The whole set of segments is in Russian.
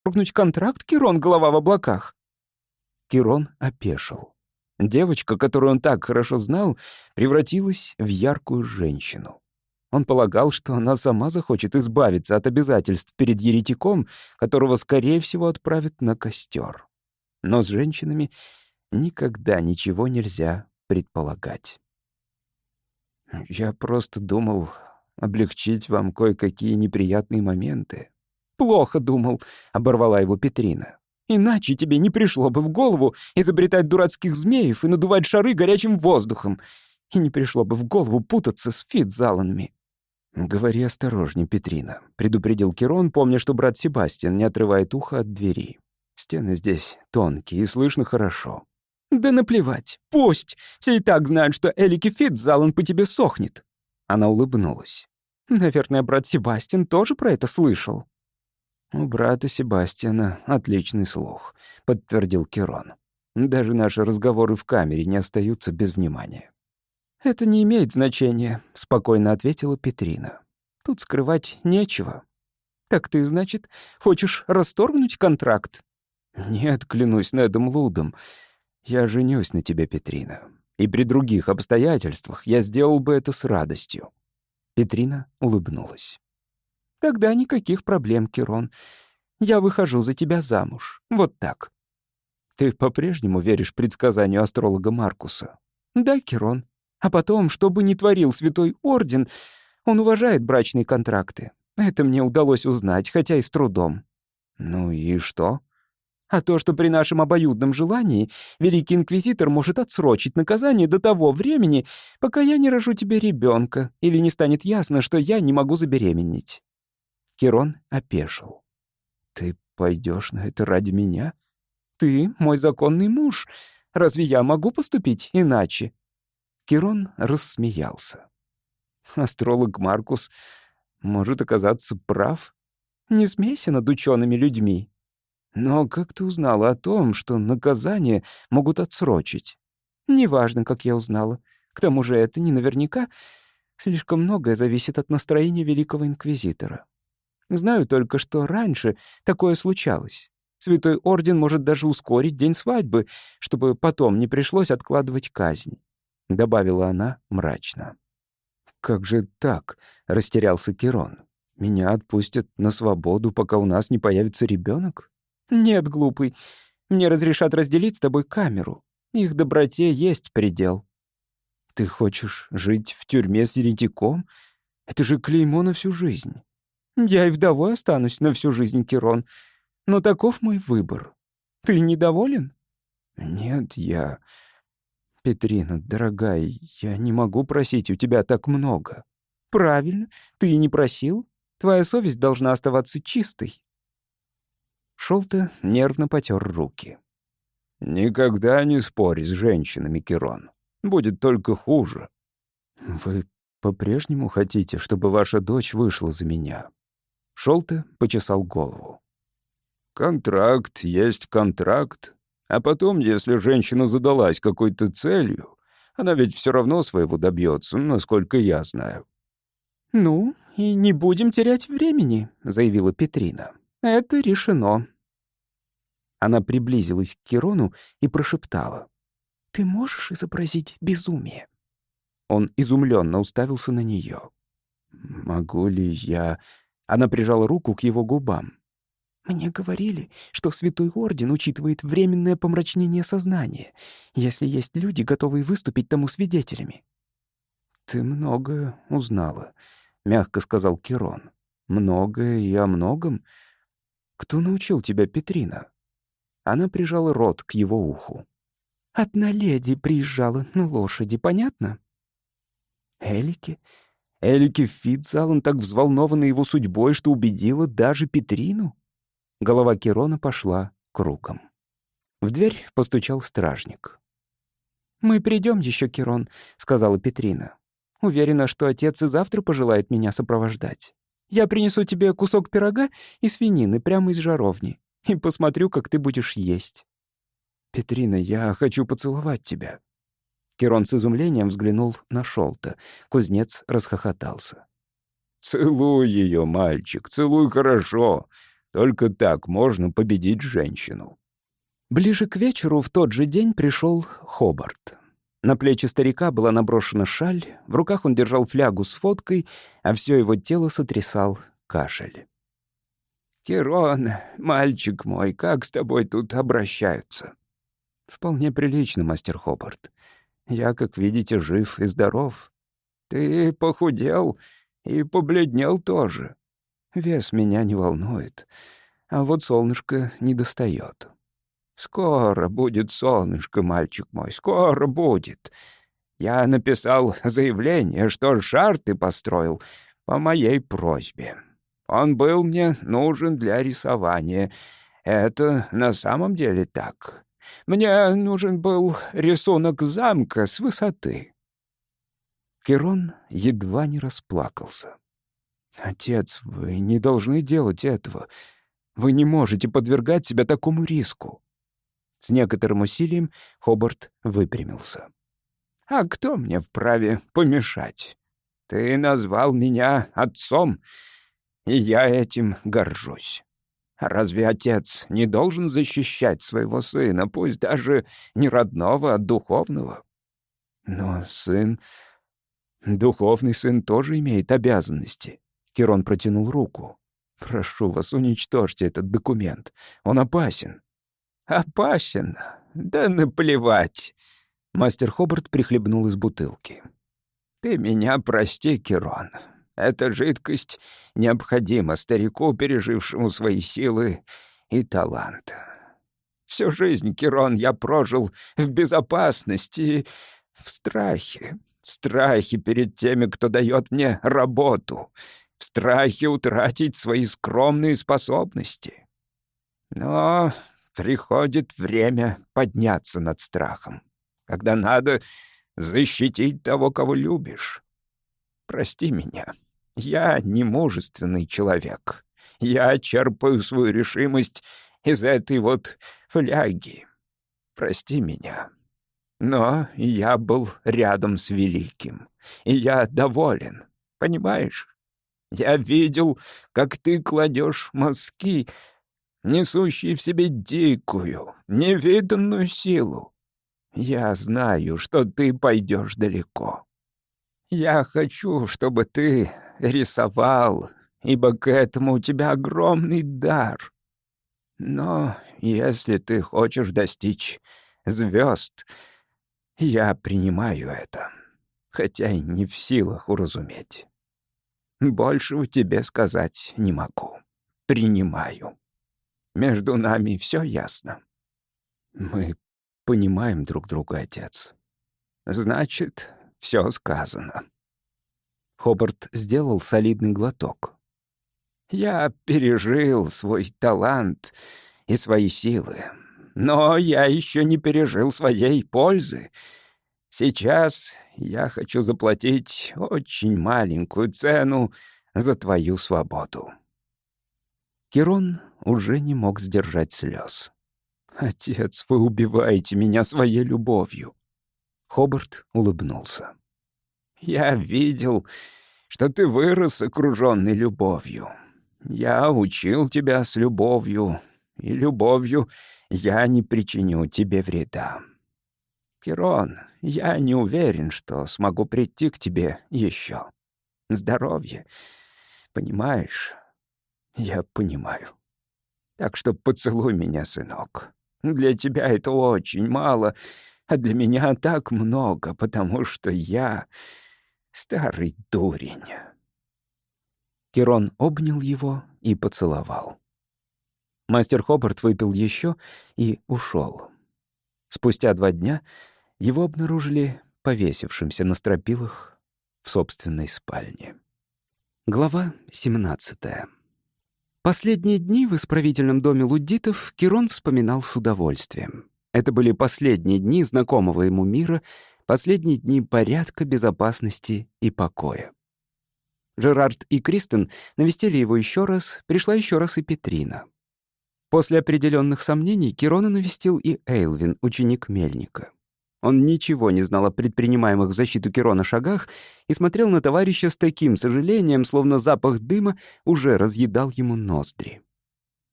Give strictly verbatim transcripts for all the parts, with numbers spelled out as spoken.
расторгнуть контракт, Кирон, голова в облаках?» Кирон опешил. Девочка, которую он так хорошо знал, превратилась в яркую женщину. Он полагал, что она сама захочет избавиться от обязательств перед еретиком, которого, скорее всего, отправят на костер. Но с женщинами никогда ничего нельзя предполагать. «Я просто думал облегчить вам кое-какие неприятные моменты». «Плохо думал», — оборвала его Петрина. «Иначе тебе не пришло бы в голову изобретать дурацких змеев и надувать шары горячим воздухом. И не пришло бы в голову путаться с Фитзаланами». «Говори осторожней, Петрина», — предупредил Кирон, помня, что брат Себастьян не отрывает ухо от двери. «Стены здесь тонкие и слышно хорошо». «Да наплевать, пусть! Все и так знают, что Элики Фитзалан по тебе сохнет». Она улыбнулась. «Наверное, брат Себастьян тоже про это слышал». «У брата Себастьяна отличный слух», — подтвердил Кирон. «Даже наши разговоры в камере не остаются без внимания». «Это не имеет значения», — спокойно ответила Петрина. «Тут скрывать нечего». «Так ты, значит, хочешь расторгнуть контракт?» «Нет, клянусь Недом Лудом. Я женюсь на тебе, Петрина. И при других обстоятельствах я сделал бы это с радостью». Петрина улыбнулась. «Тогда никаких проблем, Кирон. Я выхожу за тебя замуж. Вот так». «Ты по-прежнему веришь предсказанию астролога Маркуса?» «Да, Кирон. А потом, что бы ни творил Святой Орден, он уважает брачные контракты. Это мне удалось узнать, хотя и с трудом». «Ну и что?» «А то, что при нашем обоюдном желании Великий Инквизитор может отсрочить наказание до того времени, пока я не рожу тебе ребенка, или не станет ясно, что я не могу забеременеть». Кирон опешил. «Ты пойдешь на это ради меня? Ты мой законный муж. Разве я могу поступить иначе?» Кирон рассмеялся. «Астролог Маркус может оказаться прав. Не смейся над учеными людьми. Но как ты узнала о том, что наказание могут отсрочить?» «Неважно, как я узнала. К тому же это не наверняка. Слишком многое зависит от настроения Великого Инквизитора. Знаю только, что раньше такое случалось. Святой Орден может даже ускорить день свадьбы, чтобы потом не пришлось откладывать казнь», — добавила она мрачно. «Как же так?» — растерялся Кирон. «Меня отпустят на свободу, пока у нас не появится ребенок?» «Нет, глупый. Мне разрешат разделить с тобой камеру. Их доброте есть предел». «Ты хочешь жить в тюрьме с еретиком? Это же клеймо на всю жизнь». «Я и вдовой останусь на всю жизнь, Кирон. Но таков мой выбор. Ты недоволен?» «Нет, я... Петрина, дорогая, я не могу просить у тебя так много». «Правильно, ты и не просил. Твоя совесть должна оставаться чистой». Шолте нервно потер руки. «Никогда не спорь с женщинами, Кирон. Будет только хуже». «Вы по-прежнему хотите, чтобы ваша дочь вышла за меня?» Шолте почесал голову. «Контракт есть контракт. А потом, если женщина задалась какой-то целью, она ведь все равно своего добьется, насколько я знаю». «Ну, и не будем терять времени», — заявила Петрина. «Это решено». Она приблизилась к Кирону и прошептала. «Ты можешь изобразить безумие?» Он изумленно уставился на нее. «Могу ли я...» Она прижала руку к его губам. «Мне говорили, что Святой Орден учитывает временное помрачнение сознания, если есть люди, готовые выступить тому свидетелями». «Ты многое узнала», — мягко сказал Кирон. «Многое и о многом. Кто научил тебя, Петрина?» Она прижала рот к его уху. «Одна леди приезжала на лошади, понятно?» «Элики?» Элики Фитзалан так взволнована его судьбой, что убедила даже Петрину?» Голова Кирона пошла кругом. В дверь постучал стражник. «Мы придем еще, Кирон», — сказала Петрина. «Уверена, что отец и завтра пожелает меня сопровождать. Я принесу тебе кусок пирога и свинины прямо из жаровни и посмотрю, как ты будешь есть». «Петрина, я хочу поцеловать тебя». Кирон с изумлением взглянул на Шолта. Кузнец расхохотался. «Целуй ее, мальчик, целуй хорошо. Только так можно победить женщину». Ближе к вечеру в тот же день пришел Хобарт. На плечи старика была наброшена шаль, в руках он держал флягу с водкой, а все его тело сотрясал кашель. «Кирон, мальчик мой, как с тобой тут обращаются?» «Вполне прилично, мастер Хобарт. Я, как видите, жив и здоров. Ты похудел и побледнел тоже. Вес меня не волнует, а вот солнышко не достает. Скоро будет солнышко, мальчик мой, скоро будет. Я написал заявление, что шар ты построил по моей просьбе. Он был мне нужен для рисования. Это на самом деле так. Мне нужен был рисунок замка с высоты». Кирон едва не расплакался. «Отец, вы не должны делать этого. Вы не можете подвергать себя такому риску». С некоторым усилием Хобарт выпрямился. «А кто мне вправе помешать? Ты назвал меня отцом, и я этим горжусь. Разве отец не должен защищать своего сына, пусть даже не родного, а духовного? Но сын... Духовный сын тоже имеет обязанности». Кирон протянул руку. «Прошу вас, уничтожьте этот документ. Он опасен». «Опасен? Да наплевать!» Мастер Хобарт прихлебнул из бутылки. «Ты меня прости, Кирон. Эта жидкость необходима старику, пережившему свои силы и талант. Всю жизнь, Кирон, я прожил в безопасности, в страхе, в страхе перед теми, кто дает мне работу, в страхе утратить свои скромные способности. Но приходит время подняться над страхом, когда надо защитить того, кого любишь. Прости меня, я не мужественный человек. Я черпаю свою решимость из этой вот фляги. Прости меня. Но я был рядом с великим, и я доволен, понимаешь? Я видел, как ты кладешь мазки, несущие в себе дикую, невиданную силу. Я знаю, что ты пойдешь далеко. Я хочу, чтобы ты рисовал, ибо к этому у тебя огромный дар. Но если ты хочешь достичь звезд, я принимаю это, хотя и не в силах уразуметь. Большего тебе сказать не могу. Принимаю. Между нами все ясно. Мы понимаем друг друга, отец. Значит, все сказано. Хобарт сделал солидный глоток. Я пережил свой талант и свои силы, но я еще не пережил своей пользы. Сейчас я хочу заплатить очень маленькую цену за твою свободу. Кирон уже не мог сдержать слез. «Отец, вы убиваете меня своей любовью». Хобарт улыбнулся. «Я видел, что ты вырос, окружённый любовью. Я учил тебя с любовью, и любовью я не причиню тебе вреда. Кирон, я не уверен, что смогу прийти к тебе еще. Здоровье, понимаешь? Я понимаю. Так что поцелуй меня, сынок. Для тебя это очень мало, а для меня так много, потому что я старый дурень». Кирон обнял его и поцеловал. Мастер Хобарт выпил еще и ушел. Спустя два дня его обнаружили повесившимся на стропилах в собственной спальне. Глава семнадцатая. Последние дни в исправительном доме луддитов Кирон вспоминал с удовольствием. Это были последние дни знакомого ему мира, последние дни порядка, безопасности и покоя. Жерард и Кристен навестили его еще раз, пришла еще раз и Петрина. После определенных сомнений Кирона навестил и Эйлвин, ученик Мельника. Он ничего не знал о предпринимаемых в защиту Кирона шагах и смотрел на товарища с таким сожалением, словно запах дыма уже разъедал ему ноздри.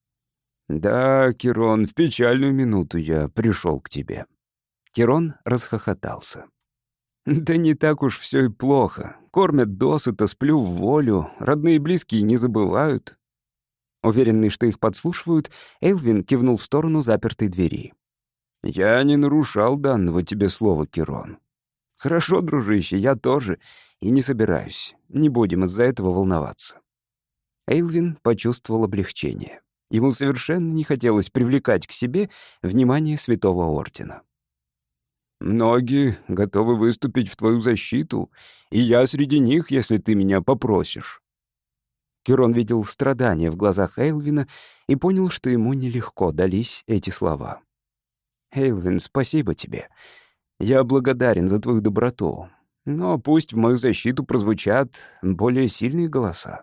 «Да, Кирон, в печальную минуту я пришел к тебе». Кирон расхохотался. «Да не так уж все и плохо. Кормят досыта, сплю в волю, родные и близкие не забывают». Уверенный, что их подслушивают, Эйлвин кивнул в сторону запертой двери. «Я не нарушал данного тебе слова, Кирон». «Хорошо, дружище, я тоже. И не собираюсь. Не будем из-за этого волноваться». Эйлвин почувствовал облегчение. Ему совершенно не хотелось привлекать к себе внимание Святого Ордена. «Многие готовы выступить в твою защиту, и я среди них, если ты меня попросишь». Кирон видел страдания в глазах Эйлвина и понял, что ему нелегко дались эти слова. «Эйлвин, спасибо тебе. Я благодарен за твою доброту. Но пусть в мою защиту прозвучат более сильные голоса».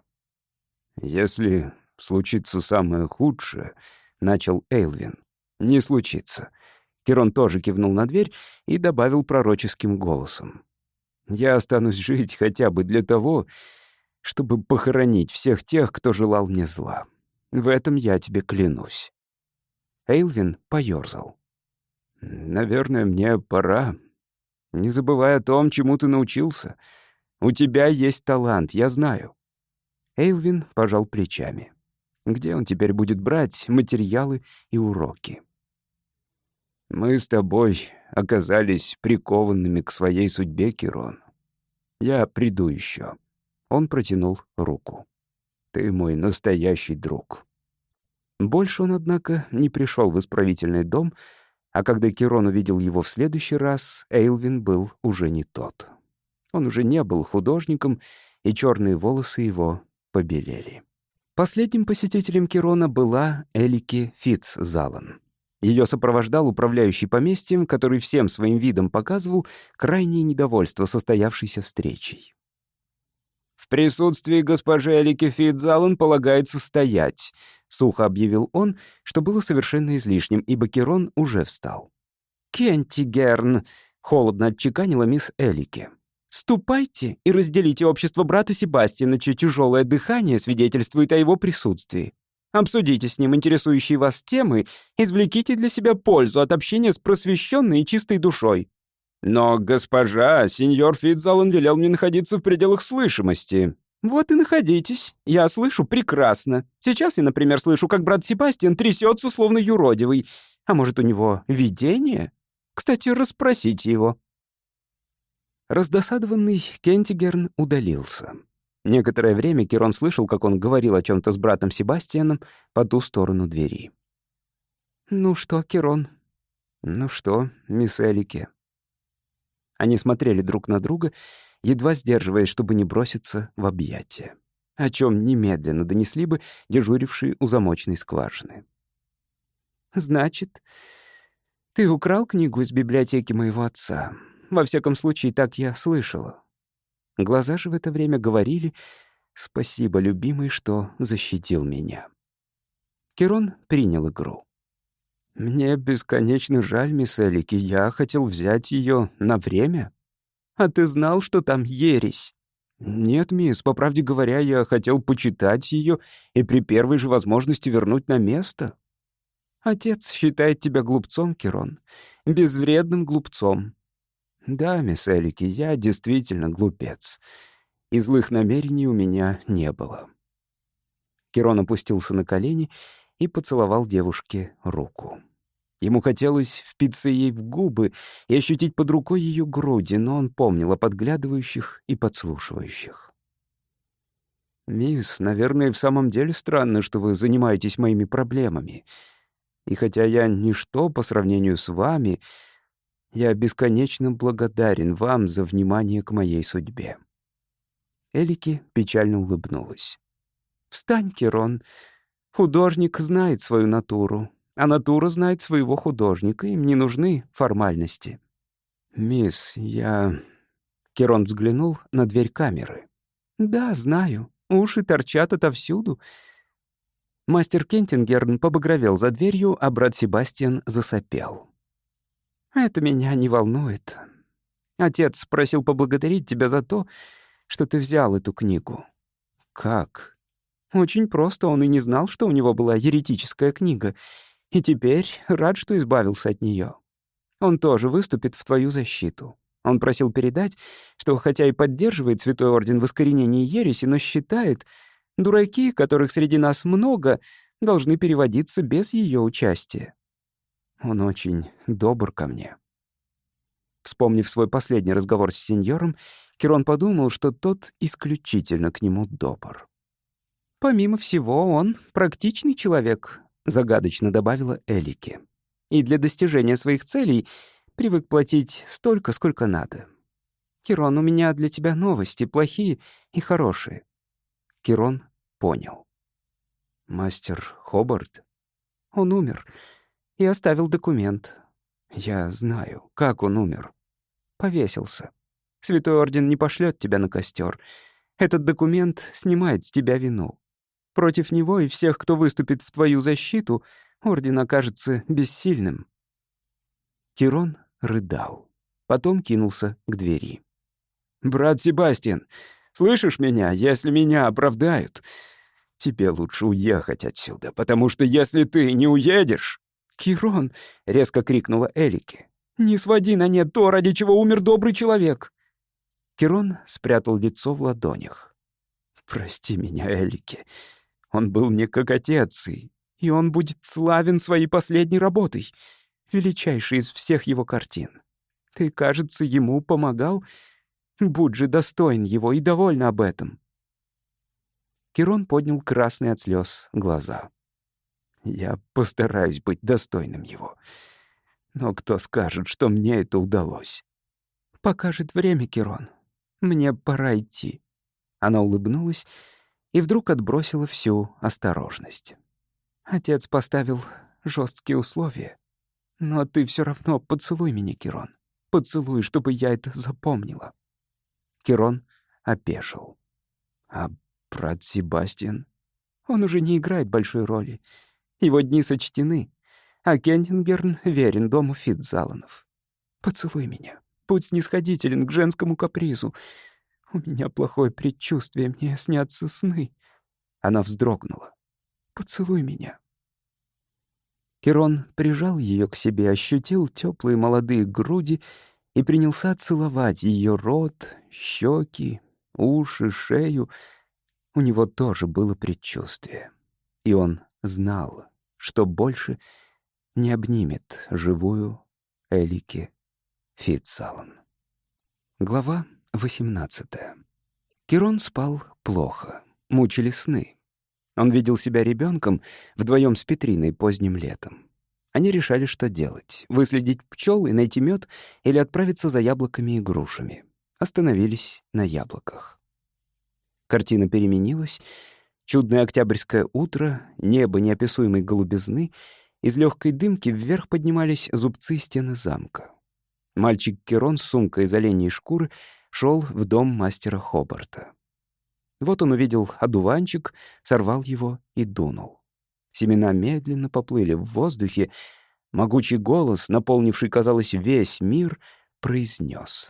«Если случится самое худшее», — начал Эйлвин. «Не случится». Кирон тоже кивнул на дверь и добавил пророческим голосом. «Я останусь жить хотя бы для того, чтобы похоронить всех тех, кто желал мне зла. В этом я тебе клянусь». Эйлвин поёрзал. «Наверное, мне пора. Не забывай о том, чему ты научился. У тебя есть талант, я знаю». Эйлвин пожал плечами. Где он теперь будет брать материалы и уроки? «Мы с тобой оказались прикованными к своей судьбе, Кирон. Я приду еще». Он протянул руку. «Ты мой настоящий друг». Больше он, однако, не пришел в исправительный дом, а когда Кирон увидел его в следующий раз, Эйлвин был уже не тот. Он уже не был художником, и черные волосы его побелели. Последним посетителем Кирона была Элике Фитцзалан. Ее сопровождал управляющий поместьем, который всем своим видом показывал крайнее недовольство состоявшейся встречей. «В присутствии госпожи Элики Фитцзалан полагается стоять», — сухо объявил он, что было совершенно излишним, ибо Кирон уже встал. «Кентигерн», — холодно отчеканила мисс Элике. «Ступайте и разделите общество брата Себастьяна, чье тяжелое дыхание свидетельствует о его присутствии. Обсудите с ним интересующие вас темы, извлеките для себя пользу от общения с просвещенной и чистой душой». «Но, госпожа, сеньор Фитцзалан велел мне находиться в пределах слышимости». «Вот и находитесь. Я слышу прекрасно. Сейчас я, например, слышу, как брат Себастьян трясется, словно юродивый. А может, у него видение? Кстати, расспросите его». Раздосадованный Кентигерн удалился. Некоторое время Кирон слышал, как он говорил о чем-то с братом Себастьяном по ту сторону двери. «Ну что, Кирон?» «Ну что, мисс Элике?» Они смотрели друг на друга, едва сдерживаясь, чтобы не броситься в объятия, о чем немедленно донесли бы дежурившие у замочной скважины. «Значит, ты украл книгу из библиотеки моего отца? Во всяком случае, так я слышала». Глаза же в это время говорили: «Спасибо, любимый, что защитил меня». Кирон принял игру. «Мне бесконечно жаль, мисс Элики, я хотел взять ее на время». «А ты знал, что там ересь?» «Нет, мисс, по правде говоря, я хотел почитать ее и при первой же возможности вернуть на место». «Отец считает тебя глупцом, Кирон, безвредным глупцом». «Да, мисс Элики, я действительно глупец, и злых намерений у меня не было». Кирон опустился на колени и поцеловал девушке руку. Ему хотелось впиться ей в губы и ощутить под рукой ее груди, но он помнил о подглядывающих и подслушивающих. «Мисс, наверное, в самом деле странно, что вы занимаетесь моими проблемами. И хотя я ничто по сравнению с вами, я бесконечно благодарен вам за внимание к моей судьбе». Элики печально улыбнулась. «Встань, Кирон. Художник знает свою натуру, а натура знает своего художника, им не нужны формальности». «Мисс, я...» Кирон взглянул на дверь камеры. «Да, знаю. Уши торчат отовсюду». Мастер Кентингерн побагровел за дверью, а брат Себастьян засопел. «Это меня не волнует. Отец просил поблагодарить тебя за то, что ты взял эту книгу». «Как?» Очень просто, он и не знал, что у него была еретическая книга, и теперь рад, что избавился от нее. Он тоже выступит в твою защиту. Он просил передать, что хотя и поддерживает Святой Орден в искоренении ереси, но считает, дураки, которых среди нас много, должны переводиться без ее участия. Он очень добр ко мне». Вспомнив свой последний разговор с сеньором, Кирон подумал, что тот исключительно к нему добр. «Помимо всего, он практичный человек», — загадочно добавила Элике. «И для достижения своих целей привык платить столько, сколько надо. Кирон, у меня для тебя новости, плохие и хорошие». Кирон понял. «Мастер Хобарт? Он умер и оставил документ. Я знаю, как он умер. Повесился. Святой Орден не пошлет тебя на костер. Этот документ снимает с тебя вину. Против него и всех, кто выступит в твою защиту, Орден окажется бессильным». Кирон рыдал. Потом кинулся к двери. «Брат Себастьян, слышишь меня? Если меня оправдают, тебе лучше уехать отсюда, потому что если ты не уедешь...» «Кирон!» — резко крикнула Элике. «Не своди на нет то, ради чего умер добрый человек!» Кирон спрятал лицо в ладонях. «Прости меня, Элике. Он был мне как отец, и, и он будет славен своей последней работой, величайшей из всех его картин. Ты, кажется, ему помогал? Будь же достоин его и доволен об этом». Кирон поднял красные от слез глаза. «Я постараюсь быть достойным его. Но кто скажет, что мне это удалось?» «Покажет время, Кирон. Мне пора идти». Она улыбнулась и вдруг отбросила всю осторожность. «Отец поставил жесткие условия. Но ты все равно поцелуй меня, Кирон. Поцелуй, чтобы я это запомнила». Кирон опешил. «А брат Себастьян? Он уже не играет большой роли. Его дни сочтены, а Кентингерн верен дому Фитцаланов. Поцелуй меня. Будь снисходителен к женскому капризу. У меня плохое предчувствие, мне снятся сны». Она вздрогнула. «Поцелуй меня». Кирон прижал ее к себе, ощутил теплые молодые груди и принялся целовать ее рот, щеки, уши, шею. У него тоже было предчувствие. И он знал, что больше не обнимет живую Элике Фитцалан. Глава восемнадцатая. Кирон спал плохо, мучили сны. Он видел себя ребенком вдвоем с Петриной поздним летом. Они решали, что делать — выследить пчел и найти мед или отправиться за яблоками и грушами. Остановились на яблоках. Картина переменилась. Чудное октябрьское утро, небо неописуемой голубизны, из легкой дымки вверх поднимались зубцы стены замка. Мальчик Кирон с сумкой из оленьей шкуры шел в дом мастера Хобарта. Вот он увидел одуванчик, сорвал его и дунул. Семена медленно поплыли в воздухе. Могучий голос, наполнивший, казалось, весь мир, произнес: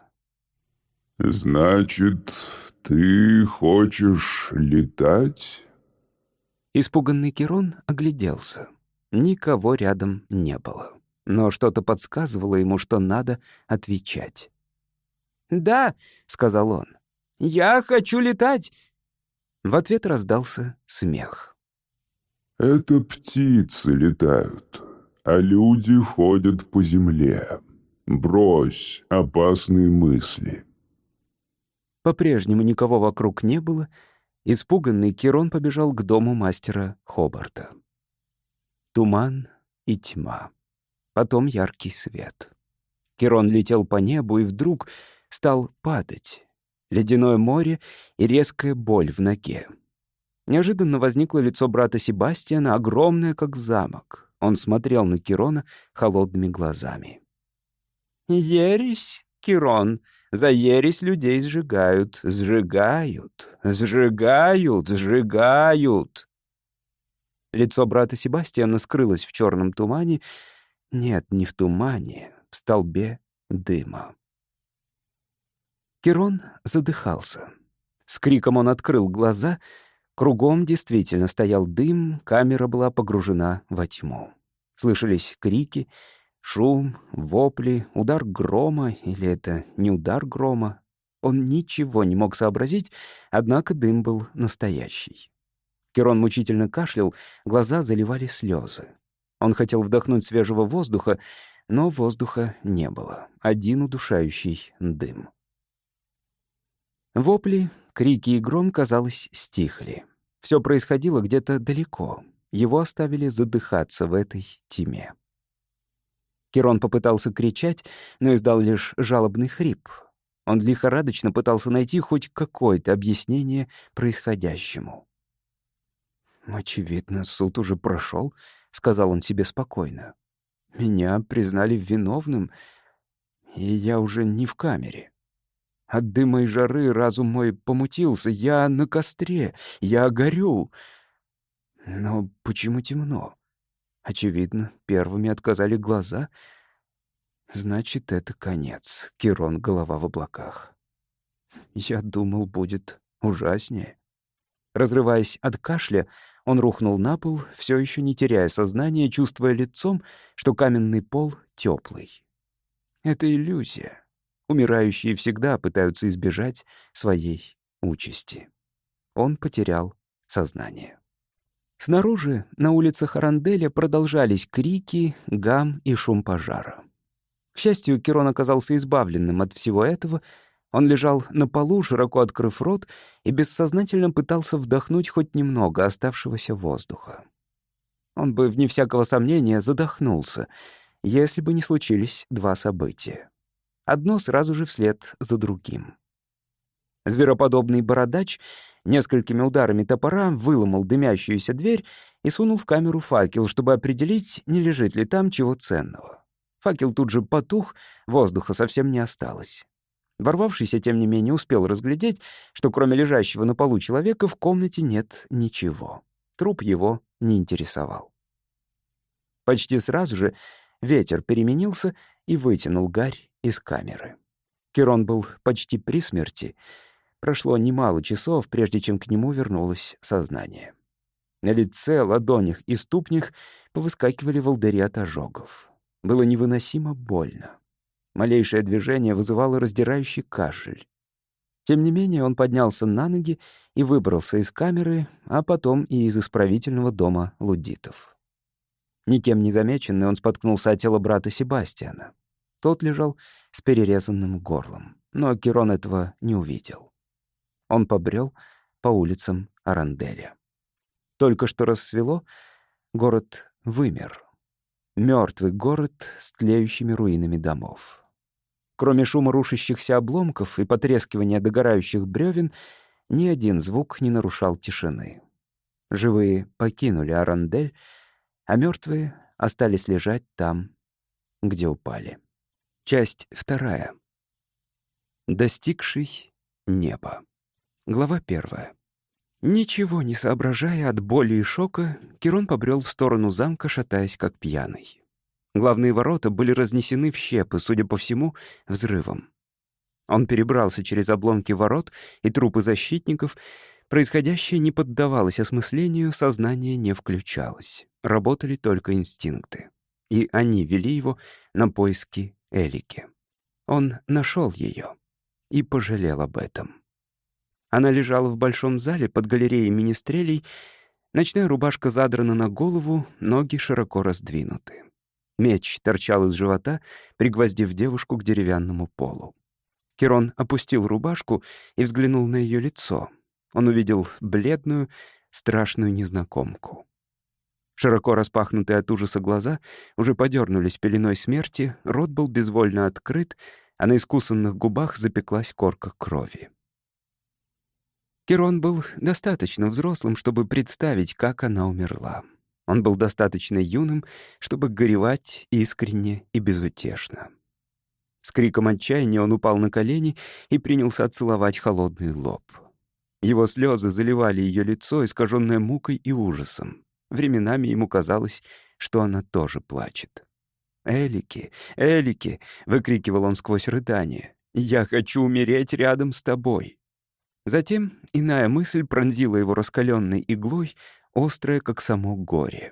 «Значит, ты хочешь летать?» Испуганный Кирон огляделся. Никого рядом не было. Но что-то подсказывало ему, что надо отвечать. «Да», — сказал он, — «я хочу летать». В ответ раздался смех. «Это птицы летают, а люди ходят по земле. Брось опасные мысли». По-прежнему никого вокруг не было. Испуганный Кирон побежал к дому мастера Хобарта. Туман и тьма. Потом яркий свет. Кирон летел по небу и вдруг стал падать. Ледяное море и резкая боль в ноге. Неожиданно возникло лицо брата Себастьяна, огромное, как замок. Он смотрел на Кирона холодными глазами. «Ересь, Кирон, за ересь людей сжигают, сжигают, сжигают, сжигают». Лицо брата Себастьяна скрылось в черном тумане. Нет, не в тумане, в столбе дыма. Кирон задыхался. С криком он открыл глаза. Кругом действительно стоял дым, камера была погружена во тьму. Слышались крики, шум, вопли, удар грома, или это не удар грома. Он ничего не мог сообразить, однако дым был настоящий. Кирон мучительно кашлял, глаза заливали слезы. Он хотел вдохнуть свежего воздуха, но воздуха не было. Один удушающий дым. Вопли, крики и гром, казалось, стихли. Все происходило где-то далеко. Его оставили задыхаться в этой тьме. Кирон попытался кричать, но издал лишь жалобный хрип. Он лихорадочно пытался найти хоть какое-то объяснение происходящему. «Очевидно, суд уже прошел», — сказал он себе спокойно. «Меня признали виновным, и я уже не в камере. От дыма и жары разум мой помутился, я на костре, я горю. Но почему темно? Очевидно, первыми отказали глаза. Значит, это конец. Кирон, голова в облаках. Я думал, будет ужаснее». Разрываясь от кашля, он рухнул на пол, все еще не теряя сознания, чувствуя лицом, что каменный пол теплый. Это иллюзия. Умирающие всегда пытаются избежать своей участи. Он потерял сознание. Снаружи, на улицах Аранделя, продолжались крики, гам и шум пожара. К счастью, Кирон оказался избавленным от всего этого. Он лежал на полу, широко открыв рот, и бессознательно пытался вдохнуть хоть немного оставшегося воздуха. Он бы, вне всякого сомнения, задохнулся, если бы не случились два события. Одно сразу же вслед за другим. Звероподобный бородач несколькими ударами топора выломал дымящуюся дверь и сунул в камеру факел, чтобы определить, не лежит ли там чего ценного. Факел тут же потух, воздуха совсем не осталось. Ворвавшийся, тем не менее, успел разглядеть, что кроме лежащего на полу человека в комнате нет ничего. Труп его не интересовал. Почти сразу же ветер переменился и вытянул гарь из камеры. Кирон был почти при смерти. Прошло немало часов, прежде чем к нему вернулось сознание. На лице, ладонях и ступнях повыскакивали волдыри от ожогов. Было невыносимо больно. Малейшее движение вызывало раздирающий кашель. Тем не менее, он поднялся на ноги и выбрался из камеры, а потом и из исправительного дома луддитов. Никем не замеченный, он споткнулся о тело брата Себастьяна. Тот лежал с перерезанным горлом, но Кирон этого не увидел. Он побрел по улицам Аранделя. Только что рассвело, город вымер. Мертвый город с тлеющими руинами домов. Кроме шума рушащихся обломков и потрескивания догорающих бревен, ни один звук не нарушал тишины. Живые покинули Арандель, а мертвые остались лежать там, где упали. Часть вторая. Достигший неба. Глава первая. Ничего не соображая от боли и шока, Кирон побрел в сторону замка, шатаясь как пьяный. Главные ворота были разнесены в щепы, судя по всему, взрывом. Он перебрался через обломки ворот и трупы защитников. Происходящее не поддавалось осмыслению, сознание не включалось. Работали только инстинкты. И они вели его на поиски Элики. Он нашел ее и пожалел об этом. Она лежала в большом зале под галереей министрелей, ночная рубашка задрана на голову, ноги широко раздвинуты. Меч торчал из живота, пригвоздив девушку к деревянному полу. Кирон опустил рубашку и взглянул на ее лицо. Он увидел бледную, страшную незнакомку. Широко распахнутые от ужаса глаза уже подернулись пеленой смерти, рот был безвольно открыт, а на искусанных губах запеклась корка крови. Кирон был достаточно взрослым, чтобы представить, как она умерла. Он был достаточно юным, чтобы горевать искренне и безутешно. С криком отчаяния он упал на колени и принялся целовать холодный лоб. Его слезы заливали ее лицо, искаженное мукой и ужасом. Временами ему казалось, что она тоже плачет. «Элики, Элики!» — выкрикивал он сквозь рыдание. «Я хочу умереть рядом с тобой!» Затем иная мысль пронзила его раскаленной иглой, острая, как само горе.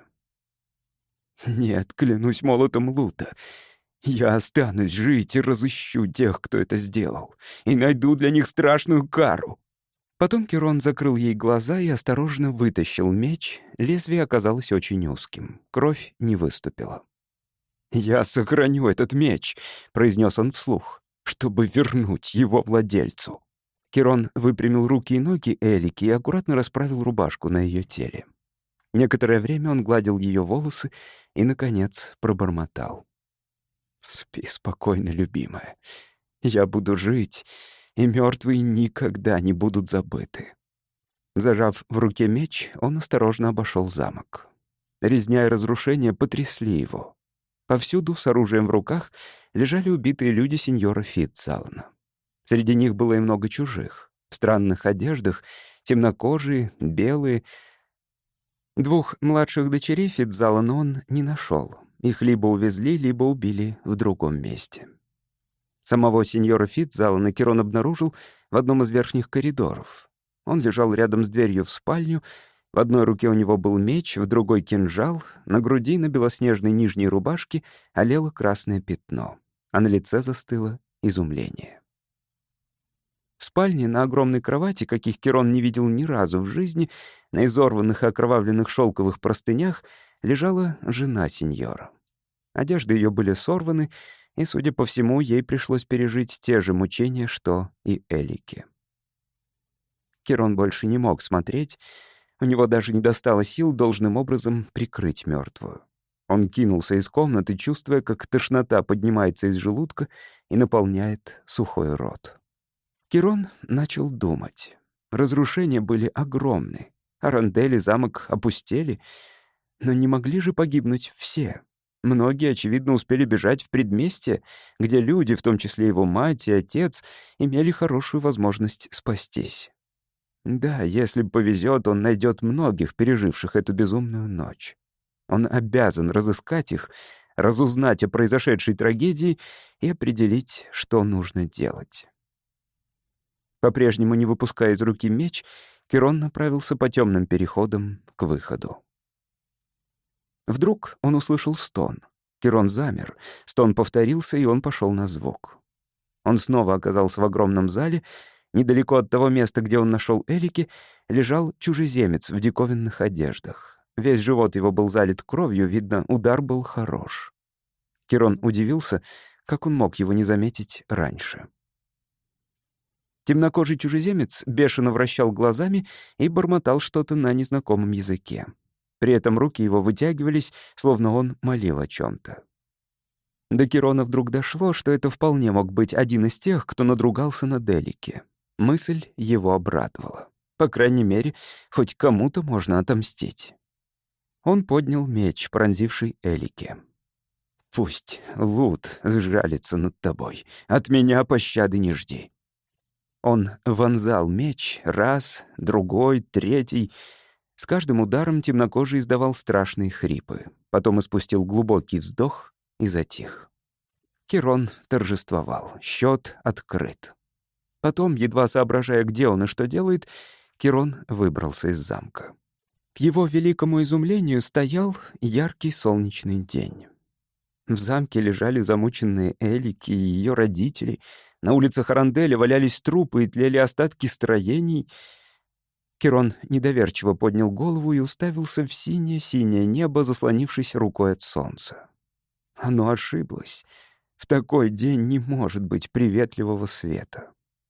«Нет, клянусь молотом Лута, я останусь жить и разыщу тех, кто это сделал, и найду для них страшную кару». Потом Кирон закрыл ей глаза и осторожно вытащил меч. Лезвие оказалось очень узким. Кровь не выступила. «Я сохраню этот меч», — произнес он вслух, «чтобы вернуть его владельцу». Кирон выпрямил руки и ноги Элики и аккуратно расправил рубашку на ее теле. Некоторое время он гладил ее волосы и, наконец, пробормотал. «Спи спокойно, любимая. Я буду жить, и мертвые никогда не будут забыты». Зажав в руке меч, он осторожно обошел замок. Резня и разрушения потрясли его. Повсюду с оружием в руках лежали убитые люди сеньора Фитцалана. Среди них было и много чужих. В странных одеждах, темнокожие, белые. Двух младших дочерей Фитцалана он не нашел. Их либо увезли, либо убили в другом месте. Самого сеньора Фитцалана Кирон обнаружил в одном из верхних коридоров. Он лежал рядом с дверью в спальню. В одной руке у него был меч, в другой — кинжал. На груди на белоснежной нижней рубашке олело красное пятно, а на лице застыло изумление. В спальне на огромной кровати, каких Кирон не видел ни разу в жизни, на изорванных и окровавленных шелковых простынях лежала жена сеньора. Одежды ее были сорваны, и, судя по всему, ей пришлось пережить те же мучения, что и Элике. Кирон больше не мог смотреть, у него даже не достало сил должным образом прикрыть мертвую. Он кинулся из комнаты, чувствуя, как тошнота поднимается из желудка и наполняет сухой рот. Кирон начал думать. Разрушения были огромны. Арандель и замок опустели. Но не могли же погибнуть все. Многие, очевидно, успели бежать в предместье, где люди, в том числе его мать и отец, имели хорошую возможность спастись. Да, если повезет, он найдет многих, переживших эту безумную ночь. Он обязан разыскать их, разузнать о произошедшей трагедии и определить, что нужно делать. По-прежнему не выпуская из руки меч, Кирон направился по темным переходам к выходу. Вдруг он услышал стон. Кирон замер. Стон повторился, и он пошел на звук. Он снова оказался в огромном зале. Недалеко от того места, где он нашел Элики, лежал чужеземец в диковинных одеждах. Весь живот его был залит кровью, видно, удар был хорош. Кирон удивился, как он мог его не заметить раньше. Темнокожий чужеземец бешено вращал глазами и бормотал что-то на незнакомом языке. При этом руки его вытягивались, словно он молил о чем-то. До Кирона вдруг дошло, что это вполне мог быть один из тех, кто надругался над Элике. Мысль его обрадовала. По крайней мере, хоть кому-то можно отомстить. Он поднял меч, пронзивший Элике. «Пусть Лут сжалится над тобой. От меня пощады не жди». Он вонзал меч раз, другой, третий. С каждым ударом темнокожий издавал страшные хрипы. Потом испустил глубокий вздох и затих. Кирон торжествовал. Счет открыт. Потом, едва соображая, где он и что делает, Кирон выбрался из замка. К его великому изумлению стоял яркий солнечный день. В замке лежали замученные Элики и ее родители. На улицах Аранделя валялись трупы и тлели остатки строений. Кирон недоверчиво поднял голову и уставился в синее-синее небо, заслонившись рукой от солнца. Оно ошиблось. В такой день не может быть приветливого света.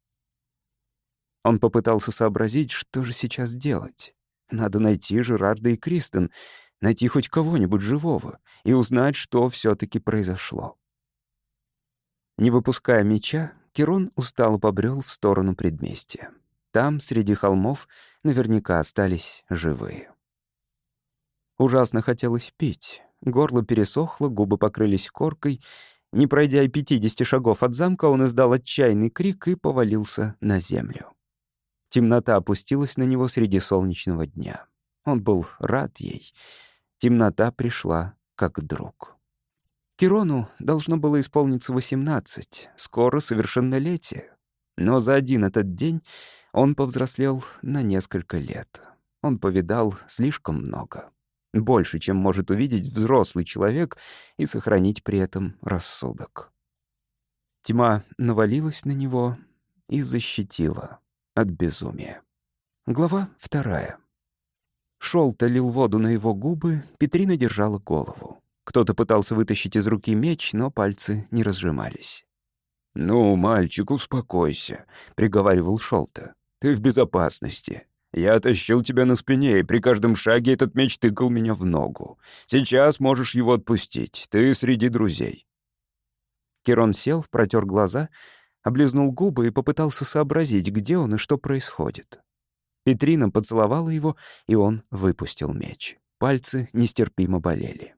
Он попытался сообразить, что же сейчас делать. Надо найти Жерарда и Кристен, найти хоть кого-нибудь живого и узнать, что все-таки произошло. Не выпуская меча, Кирон устало побрел в сторону предместья. Там, среди холмов, наверняка остались живые. Ужасно хотелось пить. Горло пересохло, губы покрылись коркой. Не пройдя и пятидесяти шагов от замка, он издал отчаянный крик и повалился на землю. Темнота опустилась на него среди солнечного дня. Он был рад ей. Темнота пришла как друг. Кирону должно было исполниться восемнадцать, скоро совершеннолетие. Но за один этот день Он повзрослел на несколько лет. Он повидал слишком много. Больше, чем может увидеть взрослый человек и сохранить при этом рассудок. Тьма навалилась на него и защитила от безумия. Глава вторая. Шолта лил воду на его губы, Петрина держала голову. Кто-то пытался вытащить из руки меч, но пальцы не разжимались. «Ну, мальчик, успокойся», — приговаривал Шолта. «Ты в безопасности. Я тащил тебя на спине, и при каждом шаге этот меч тыкал меня в ногу. Сейчас можешь его отпустить. Ты среди друзей». Кирон сел, протер глаза, облизнул губы и попытался сообразить, где он и что происходит. Петрина поцеловала его, и он выпустил меч. Пальцы нестерпимо болели.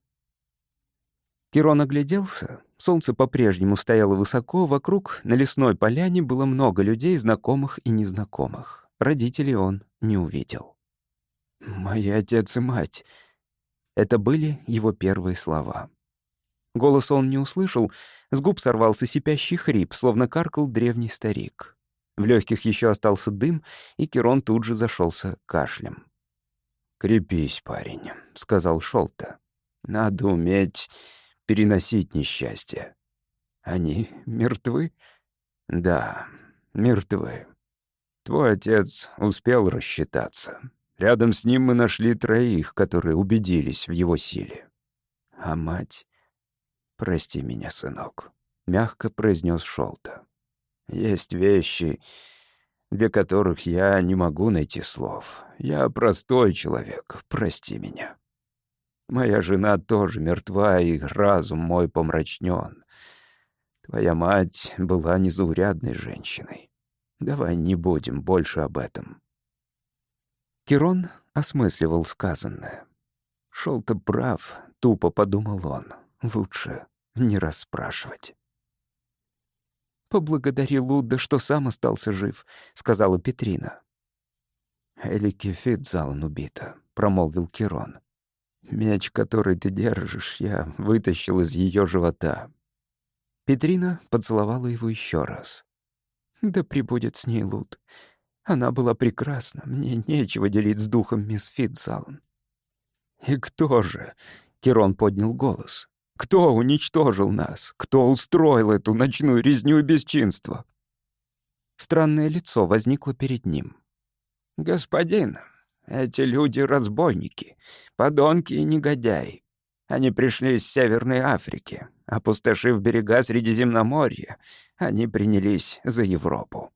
Кирон огляделся. Солнце по-прежнему стояло высоко, вокруг на лесной поляне было много людей, знакомых и незнакомых. Родителей он не увидел. «Мой отец и мать». Это были его первые слова. Голоса он не услышал, с губ сорвался сипящий хрип, словно каркал древний старик. В легких еще остался дым, и Кирон тут же зашелся кашлем. «Крепись, парень», — сказал Шолта. «Надо уметь переносить несчастье». «Они мертвы?» «Да, мертвы. Твой отец успел рассчитаться. Рядом с ним мы нашли троих, которые убедились в его силе. А мать... Прости меня, сынок», — мягко произнес Шолта. «Есть вещи, для которых я не могу найти слов. Я простой человек, прости меня. Моя жена тоже мертва, и разум мой помрачнен. Твоя мать была незаурядной женщиной. Давай не будем больше об этом». Кирон осмысливал сказанное. Шолта прав, тупо подумал он. Лучше не расспрашивать. «Поблагодари Лудда, что сам остался жив», — сказала Петрина. «Элики Фитзалан убита», — промолвил Кирон. «Меч, который ты держишь, я вытащил из ее живота». Петрина поцеловала его еще раз. «Да пребудет с ней Луд. Она была прекрасна, мне нечего делить с духом мисс Фитзалан». «И кто же?» — Кирон поднял голос. «Кто уничтожил нас? Кто устроил эту ночную резню и бесчинство?» Странное лицо возникло перед ним. «Господин, эти люди — разбойники, подонки и негодяи. Они пришли из Северной Африки. Опустошив берега Средиземноморья, они принялись за Европу».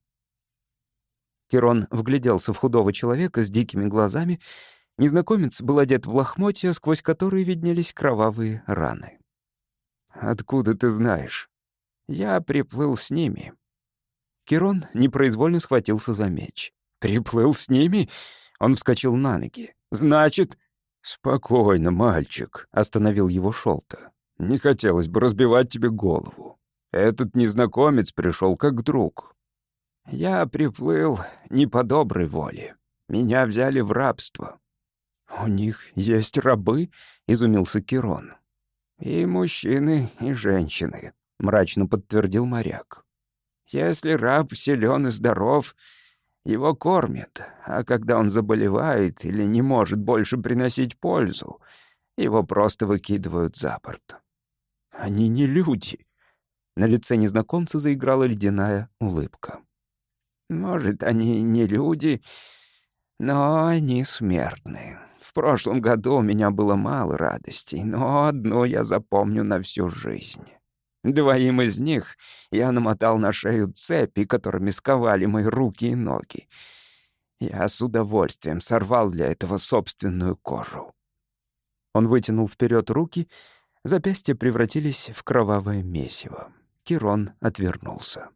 Кирон вгляделся в худого человека с дикими глазами. Незнакомец был одет в лохмотья, сквозь которые виднелись кровавые раны. «Откуда ты знаешь?» «Я приплыл с ними». Кирон непроизвольно схватился за меч. «Приплыл с ними?» Он вскочил на ноги. «Значит...» «Спокойно, мальчик», — остановил его Шолта. «Не хотелось бы разбивать тебе голову. Этот незнакомец пришел как друг». «Я приплыл не по доброй воле. Меня взяли в рабство». «У них есть рабы?» — изумился Кирон. «И мужчины, и женщины», — мрачно подтвердил моряк. «Если раб силен и здоров, его кормят, а когда он заболевает или не может больше приносить пользу, его просто выкидывают за борт». «Они не люди». На лице незнакомца заиграла ледяная улыбка. «Может, они не люди, но они смертны. В прошлом году у меня было мало радостей, но одну я запомню на всю жизнь. Двоим из них я намотал на шею цепи, которыми сковали мои руки и ноги. Я с удовольствием сорвал для этого собственную кожу». Он вытянул вперед руки, запястья превратились в кровавое месиво. Кирон отвернулся.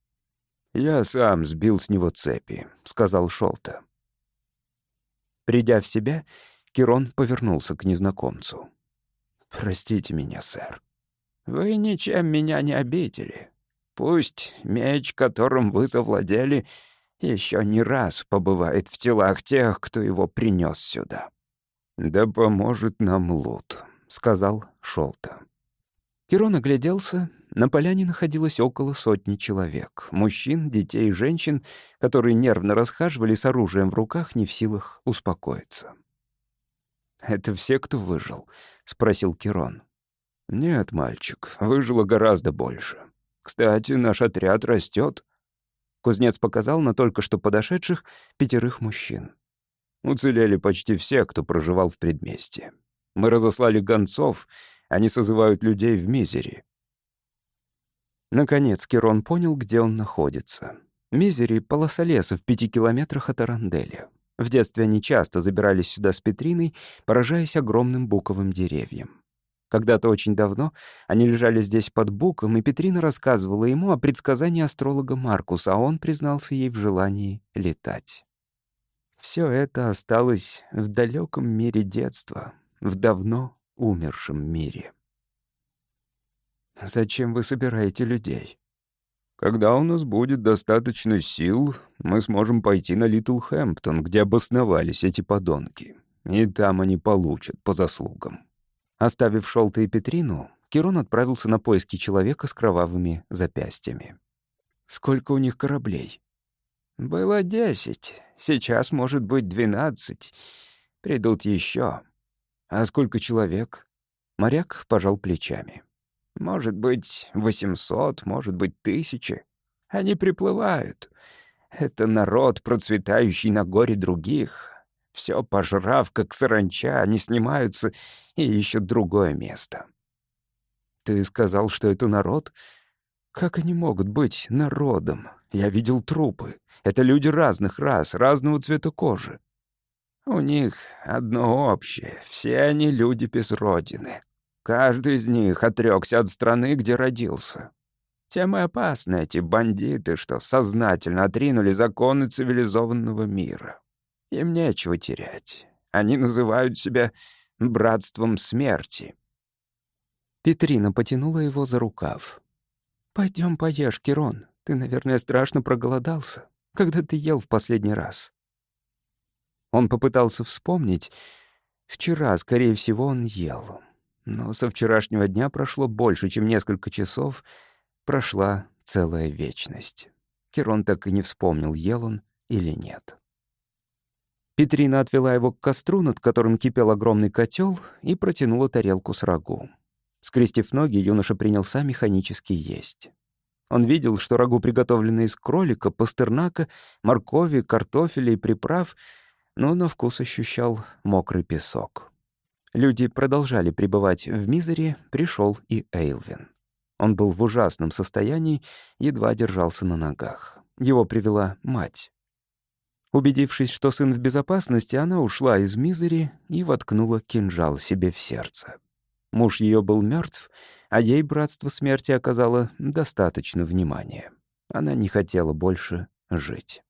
«Я сам сбил с него цепи», — сказал Шолта. Придя в себя, Кирон повернулся к незнакомцу. «Простите меня, сэр. Вы ничем меня не обидели. Пусть меч, которым вы завладели, еще не раз побывает в телах тех, кто его принес сюда». «Да поможет нам Луд», — сказал Шолта. Кирон огляделся. на поляне находилось около сотни человек. Мужчин, детей и женщин, которые нервно расхаживали с оружием в руках, не в силах успокоиться. «Это все, кто выжил?» — спросил Кирон. «Нет, мальчик, выжило гораздо больше. Кстати, наш отряд растет». Кузнец показал на только что подошедших пятерых мужчин. Уцелели почти все, кто проживал в предместье. Мы разослали гонцов, они созывают людей в Мизери. Наконец Кирон понял, где он находится. Мизери — полоса леса в пяти километрах от Аранделя. В детстве они часто забирались сюда с Петриной, поражаясь огромным буковым деревьям. Когда-то очень давно они лежали здесь под буком, и Петрина рассказывала ему о предсказании астролога Маркуса, а он признался ей в желании летать. Все это осталось в далеком мире детства, в давно умершем мире. «Зачем вы собираете людей?» «Когда у нас будет достаточно сил, мы сможем пойти на Литлхэмптон, где обосновались эти подонки, и там они получат по заслугам». Оставив Шолта и Петрину, Кирон отправился на поиски человека с кровавыми запястьями. «Сколько у них кораблей?» «Было десять. Сейчас, может быть, двенадцать. Придут еще». «А сколько человек?» Моряк пожал плечами. «Может быть, восемьсот, может быть, тысячи. Они приплывают. Это народ, процветающий на горе других. Все пожрав, как саранча, они снимаются и ищут другое место». «Ты сказал, что это народ? Как они могут быть народом? Я видел трупы. Это люди разных рас, разного цвета кожи». «У них одно общее. Все они люди без родины. Каждый из них отрекся от страны, где родился. Тем и опасны эти бандиты, что сознательно отринули законы цивилизованного мира. Им нечего терять. Они называют себя братством смерти». Петрина потянула его за рукав. «Пойдем поешь, Кирон. Ты, наверное, страшно проголодался. Когда ты ел в последний раз?» Он попытался вспомнить. Вчера, скорее всего, он ел. Но со вчерашнего дня прошло больше, чем несколько часов. Прошла целая вечность. Кирон так и не вспомнил, ел он или нет. Петрина отвела его к костру, над которым кипел огромный котел, и протянула тарелку с рагу. Скрестив ноги, юноша принялся механически есть. Он видел, что рагу приготовлено из кролика, пастернака, моркови, картофеля и приправ, но на вкус ощущал мокрый песок. Люди продолжали пребывать в мизере, пришел и Эйлвин. Он был в ужасном состоянии, едва держался на ногах. Его привела мать. Убедившись, что сын в безопасности, она ушла из мизери и воткнула кинжал себе в сердце. Муж ее был мертв, а ей братство смерти оказало достаточно внимания. Она не хотела больше жить.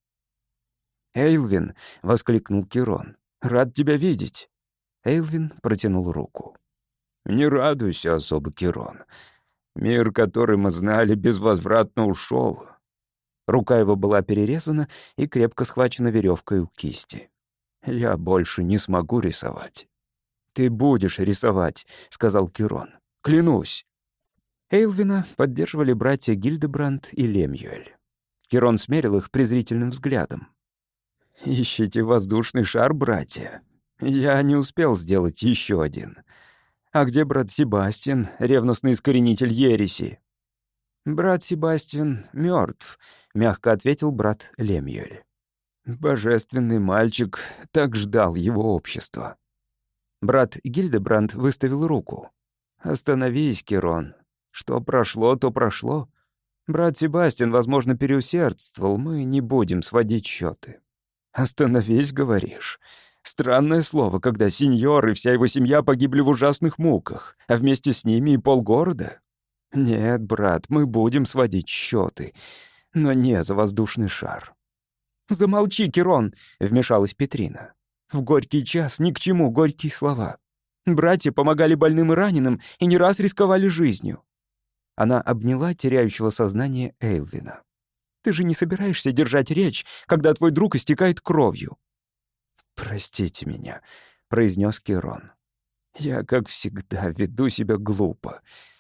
«Эйлвин!» — воскликнул Кирон. «Рад тебя видеть!» Эйлвин протянул руку. «Не радуйся особо, Кирон. Мир, который мы знали, безвозвратно ушел». Рука его была перерезана и крепко схвачена веревкой у кисти. «Я больше не смогу рисовать». «Ты будешь рисовать», — сказал Кирон. «Клянусь». Эйлвина поддерживали братья Гильдебранд и Лемюэль. Кирон смерил их презрительным взглядом. «Ищите воздушный шар, братья. Я не успел сделать еще один. А где брат Себастьян, ревностный искоренитель ереси?» «Брат Себастьян мертв», — мягко ответил брат Лемюэль. Божественный мальчик так ждал его общества. Брат Гильдебранд выставил руку. «Остановись, Кирон. Что прошло, то прошло. Брат Себастьян, возможно, переусердствовал. Мы не будем сводить счеты». «Остановись, говоришь. Странное слово, когда сеньор и вся его семья погибли в ужасных муках, а вместе с ними и полгорода. Нет, брат, мы будем сводить счеты, но не за воздушный шар». «Замолчи, Кирон!» — вмешалась Петрина. «В горький час ни к чему горькие слова. Братья помогали больным и раненым и не раз рисковали жизнью». Она обняла теряющего сознание Эйлвина. «Ты же не собираешься держать речь, когда твой друг истекает кровью?» «Простите меня», — произнес Кирон. «Я, как всегда, веду себя глупо.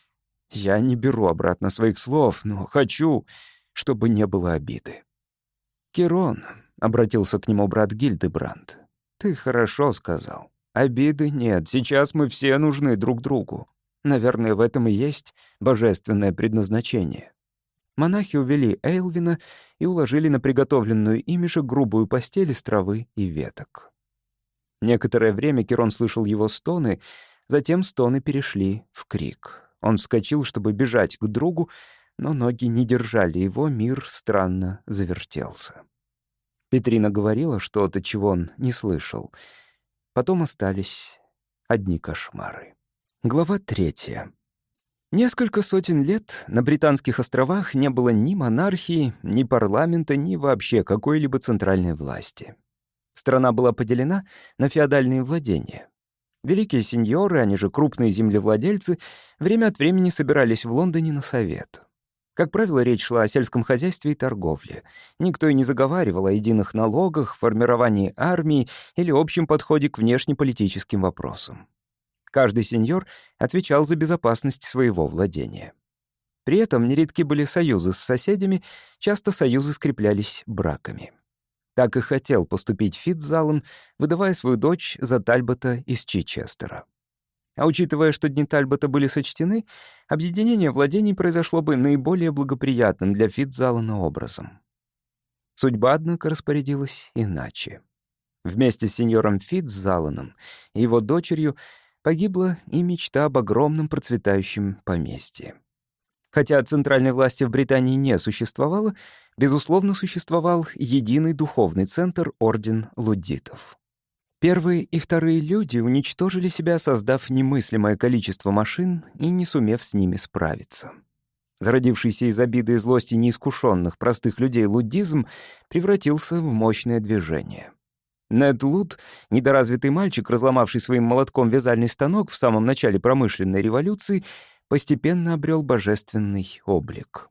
Я не беру обратно своих слов, но хочу, чтобы не было обиды. «Кирон», — обратился к нему брат Гильдебранд, — «ты хорошо сказал. Обиды нет, сейчас мы все нужны друг другу. Наверное, в этом и есть божественное предназначение». Монахи увели Эйлвина и уложили на приготовленную ими же грубую постель из травы и веток. Некоторое время Кирон слышал его стоны, затем стоны перешли в крик. Он вскочил, чтобы бежать к другу, но ноги не держали его, мир странно завертелся. Петрина говорила что-то, чего он не слышал. Потом остались одни кошмары. Глава третья. Несколько сотен лет на Британских островах не было ни монархии, ни парламента, ни вообще какой-либо центральной власти. Страна была поделена на феодальные владения. Великие сеньоры, они же крупные землевладельцы, время от времени собирались в Лондоне на совет. Как правило, речь шла о сельском хозяйстве и торговле. Никто и не заговаривал о единых налогах, формировании армии или общем подходе к внешнеполитическим вопросам. Каждый сеньор отвечал за безопасность своего владения. При этом нередки были союзы с соседями, часто союзы скреплялись браками. Так и хотел поступить Фитзалан, выдавая свою дочь за Тальбота из Чичестера. А учитывая, что дни Тальбота были сочтены, объединение владений произошло бы наиболее благоприятным для Фитзалана образом. Судьба, однако, распорядилась иначе. Вместе с сеньором Фитзаланом и его дочерью погибла и мечта об огромном процветающем поместье. Хотя центральной власти в Британии не существовало, безусловно, существовал единый духовный центр — Орден Луддитов. Первые и вторые люди уничтожили себя, создав немыслимое количество машин и не сумев с ними справиться. Зародившийся из обиды и злости неискушенных простых людей луддизм превратился в мощное движение. Нед Луд, недоразвитый мальчик, разломавший своим молотком вязальный станок в самом начале промышленной революции, постепенно обрел божественный облик.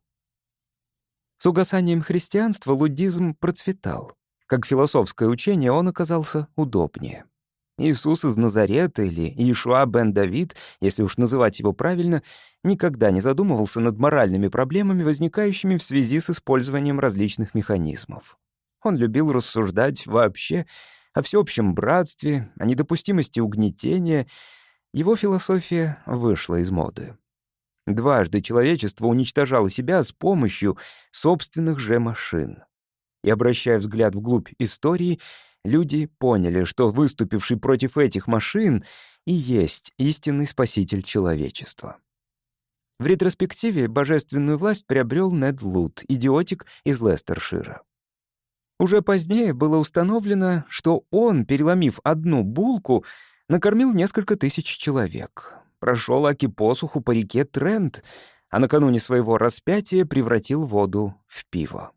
С угасанием христианства луддизм процветал. Как философское учение он оказался удобнее. Иисус из Назарета или Иешуа бен Давид, если уж называть его правильно, никогда не задумывался над моральными проблемами, возникающими в связи с использованием различных механизмов. Он любил рассуждать вообще о всеобщем братстве, о недопустимости угнетения. Его философия вышла из моды. Дважды человечество уничтожало себя с помощью собственных же машин. И, обращая взгляд вглубь истории, люди поняли, что выступивший против этих машин и есть истинный спаситель человечества. В ретроспективе божественную власть приобрел Нед Луд, идиотик из Лестершира. Уже позднее было установлено, что он, переломив одну булку, накормил несколько тысяч человек, прошел Аки посуху по реке Трент, а накануне своего распятия превратил воду в пиво.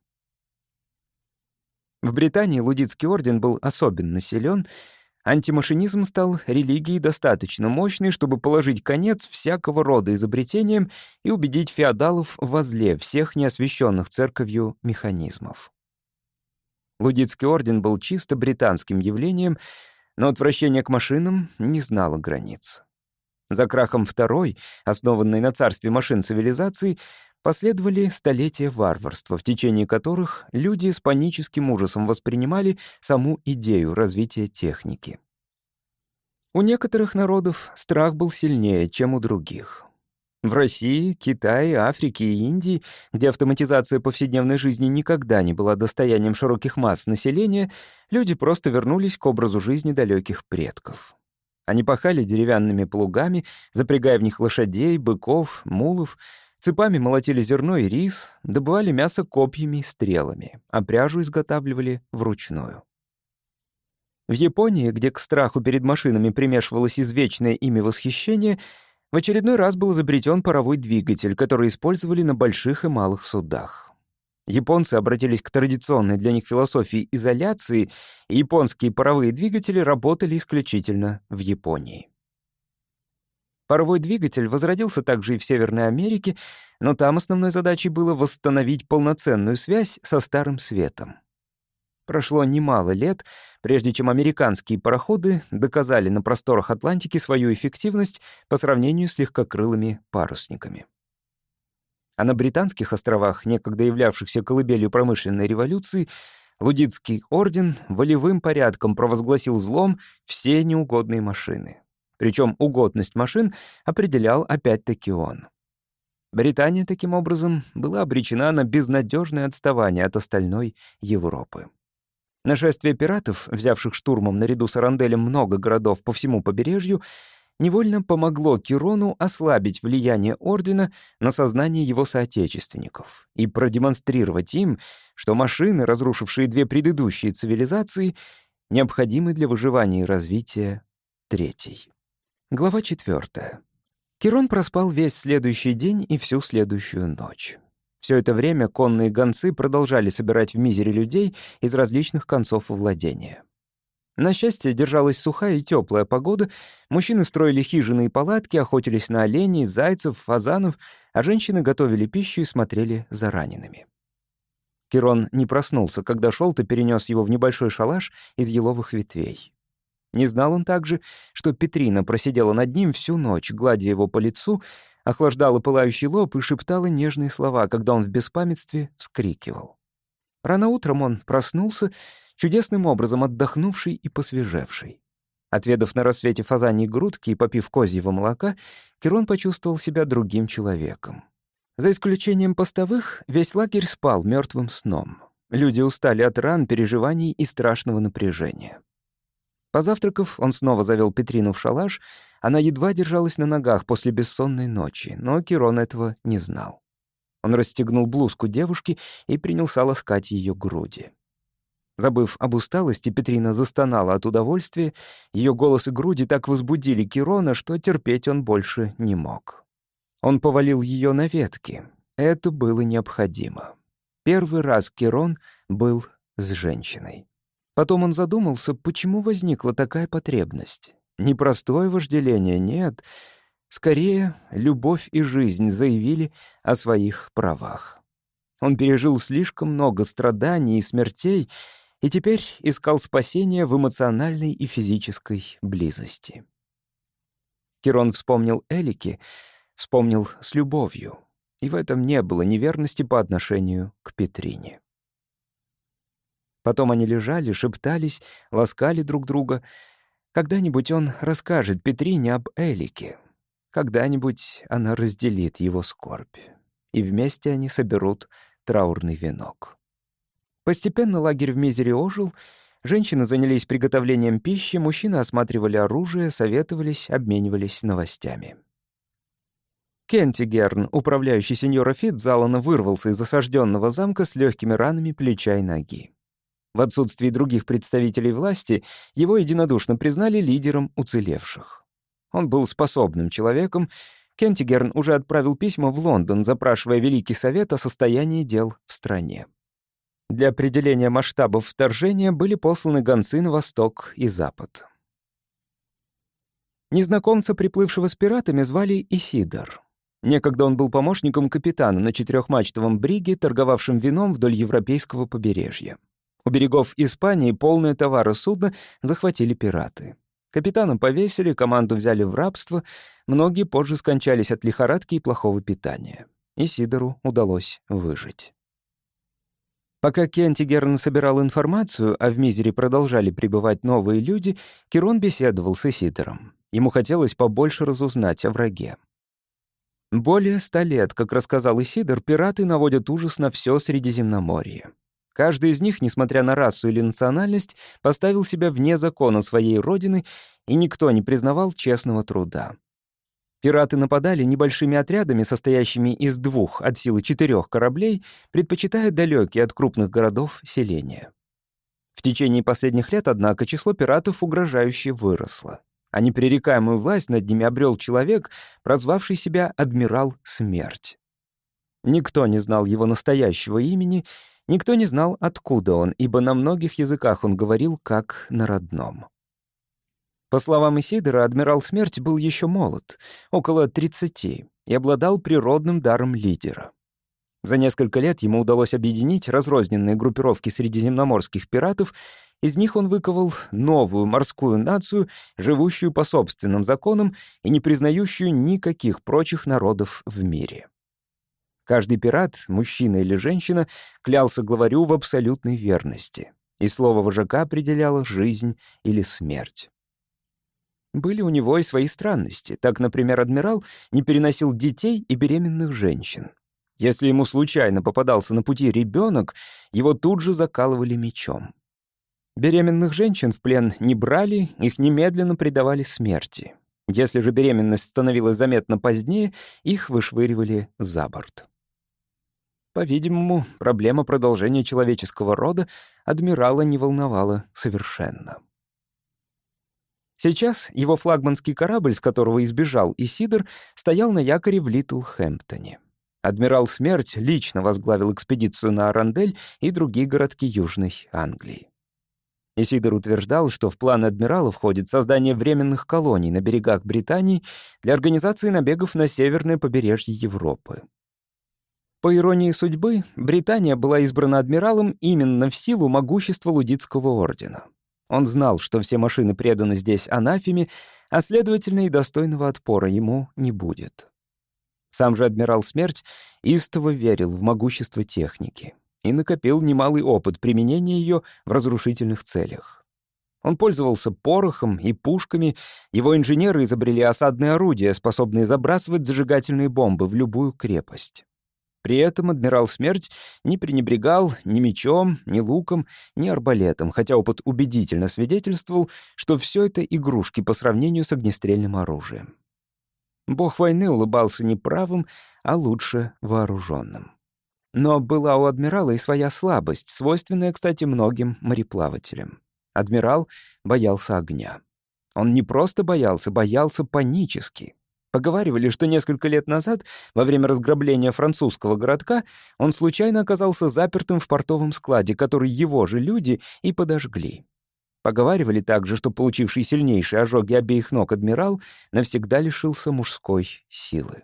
В Британии луддитский орден был особенно силен. Антимашинизм стал религией достаточно мощной, чтобы положить конец всякого рода изобретениям и убедить феодалов во зле всех неосвященных церковью механизмов. Луддитский орден был чисто британским явлением, но отвращение к машинам не знало границ. За крахом второй, основанной на царстве машин цивилизации, последовали столетия варварства, в течение которых люди с паническим ужасом воспринимали саму идею развития техники. У некоторых народов страх был сильнее, чем у других. В России, Китае, Африке и Индии, где автоматизация повседневной жизни никогда не была достоянием широких масс населения, люди просто вернулись к образу жизни далеких предков. Они пахали деревянными плугами, запрягая в них лошадей, быков, мулов, цепами молотили зерно и рис, добывали мясо копьями и стрелами, а пряжу изготавливали вручную. В Японии, где к страху перед машинами примешивалось извечное ими восхищение, в очередной раз был изобретен паровой двигатель, который использовали на больших и малых судах. Японцы обратились к традиционной для них философии изоляции, и японские паровые двигатели работали исключительно в Японии. Паровой двигатель возродился также и в Северной Америке, но там основной задачей было восстановить полноценную связь со Старым Светом. Прошло немало лет, прежде чем американские пароходы доказали на просторах Атлантики свою эффективность по сравнению с легкокрылыми парусниками. А на Британских островах, некогда являвшихся колыбелью промышленной революции, Лудитский орден волевым порядком провозгласил злом все неугодные машины. Причем угодность машин определял опять-таки он. Британия, таким образом, была обречена на безнадежное отставание от остальной Европы. Нашествие пиратов, взявших штурмом наряду с Аранделем много городов по всему побережью, невольно помогло Кирону ослабить влияние ордена на сознание его соотечественников и продемонстрировать им, что машины, разрушившие две предыдущие цивилизации, необходимы для выживания и развития третьей. Глава четвертая. Кирон проспал весь следующий день и всю следующую ночь. Все это время конные гонцы продолжали собирать в Мизере людей из различных концов владения. На счастье, держалась сухая и теплая погода, мужчины строили хижины и палатки, охотились на оленей, зайцев, фазанов, а женщины готовили пищу и смотрели за ранеными. Кирон не проснулся, когда Шолта перенес его в небольшой шалаш из еловых ветвей. Не знал он также, что Петрина просидела над ним всю ночь, гладя его по лицу, охлаждала пылающий лоб и шептала нежные слова, когда он в беспамятстве вскрикивал. Рано утром он проснулся, чудесным образом отдохнувший и посвежевший. Отведав на рассвете фазаньей грудки и попив козьего молока, Кирон почувствовал себя другим человеком. За исключением постовых, весь лагерь спал мертвым сном. Люди устали от ран, переживаний и страшного напряжения. Позавтракав, он снова завел Петрину в шалаш. Она едва держалась на ногах после бессонной ночи, но Кирон этого не знал. Он расстегнул блузку девушки и принялся ласкать ее груди. Забыв об усталости, Петрина застонала от удовольствия. Ее голос и груди так возбудили Кирона, что терпеть он больше не мог. Он повалил ее на ветки. Это было необходимо. Первый раз Кирон был с женщиной. Потом он задумался, почему возникла такая потребность. Непростое вожделение, нет. Скорее, любовь и жизнь заявили о своих правах. Он пережил слишком много страданий и смертей, и теперь искал спасения в эмоциональной и физической близости. Кирон вспомнил Элики, вспомнил с любовью, и в этом не было неверности по отношению к Петрине. Потом они лежали, шептались, ласкали друг друга. Когда-нибудь он расскажет Петрине об Элике. Когда-нибудь она разделит его скорбь. И вместе они соберут траурный венок. Постепенно лагерь в Мизере ожил. Женщины занялись приготовлением пищи, мужчины осматривали оружие, советовались, обменивались новостями. Кентигерн, управляющий сеньора Фитзалана, вырвался из осажденного замка с легкими ранами плеча и ноги. В отсутствии других представителей власти его единодушно признали лидером уцелевших. Он был способным человеком. Кентигерн уже отправил письма в Лондон, запрашивая Великий Совет о состоянии дел в стране. Для определения масштабов вторжения были посланы гонцы на восток и запад. Незнакомца, приплывшего с пиратами, звали Исидор. Некогда он был помощником капитана на четырехмачтовом бриге, торговавшем вином вдоль европейского побережья. У берегов Испании полное товара судно захватили пираты. Капитана повесили, команду взяли в рабство, многие позже скончались от лихорадки и плохого питания. Исидору удалось выжить. Пока Кентигерн собирал информацию, а в Мизере продолжали прибывать новые люди, Кирон беседовал с Исидором. Ему хотелось побольше разузнать о враге. Более ста лет, как рассказал Исидор, пираты наводят ужас на все Средиземноморье. Каждый из них, несмотря на расу или национальность, поставил себя вне закона своей родины, и никто не признавал честного труда. Пираты нападали небольшими отрядами, состоящими из двух от силы четырех кораблей, предпочитая далекие от крупных городов селения. В течение последних лет, однако, число пиратов угрожающе выросло, а непререкаемую власть над ними обрел человек, прозвавший себя Адмирал Смерть. Никто не знал его настоящего имени, никто не знал, откуда он, ибо на многих языках он говорил как на родном. По словам Исидора, Адмирал Смерть был еще молод, около тридцати, и обладал природным даром лидера. За несколько лет ему удалось объединить разрозненные группировки средиземноморских пиратов, из них он выковал новую морскую нацию, живущую по собственным законам и не признающую никаких прочих народов в мире. Каждый пират, мужчина или женщина, клялся главарю в абсолютной верности, и слово вожака определяло жизнь или смерть. Были у него и свои странности. Так, например, адмирал не переносил детей и беременных женщин. Если ему случайно попадался на пути ребенок, его тут же закалывали мечом. Беременных женщин в плен не брали, их немедленно предавали смерти. Если же беременность становилась заметно позднее, их вышвыривали за борт. По-видимому, проблема продолжения человеческого рода адмирала не волновала совершенно. Сейчас его флагманский корабль, с которого избежал Исидор, стоял на якоре в Литлхэмптоне. Адмирал Смерть лично возглавил экспедицию на Арандель и другие городки Южной Англии. Исидор утверждал, что в план адмирала входит создание временных колоний на берегах Британии для организации набегов на северное побережье Европы. По иронии судьбы, Британия была избрана адмиралом именно в силу могущества Лудитского ордена. Он знал, что все машины преданы здесь анафеме, а, следовательно, и достойного отпора ему не будет. Сам же адмирал Смерть истово верил в могущество техники и накопил немалый опыт применения ее в разрушительных целях. Он пользовался порохом и пушками, его инженеры изобрели осадные орудия, способные забрасывать зажигательные бомбы в любую крепость. При этом адмирал Смерть не пренебрегал ни мечом, ни луком, ни арбалетом, хотя опыт убедительно свидетельствовал, что все это игрушки по сравнению с огнестрельным оружием. Бог войны улыбался не правым, а лучше вооруженным. Но была у адмирала и своя слабость, свойственная, кстати, многим мореплавателям. Адмирал боялся огня. Он не просто боялся, боялся панически. Поговаривали, что несколько лет назад, во время разграбления французского городка, он случайно оказался запертым в портовом складе, который его же люди и подожгли. Поговаривали также, что получивший сильнейшие ожоги обеих ног адмирал навсегда лишился мужской силы.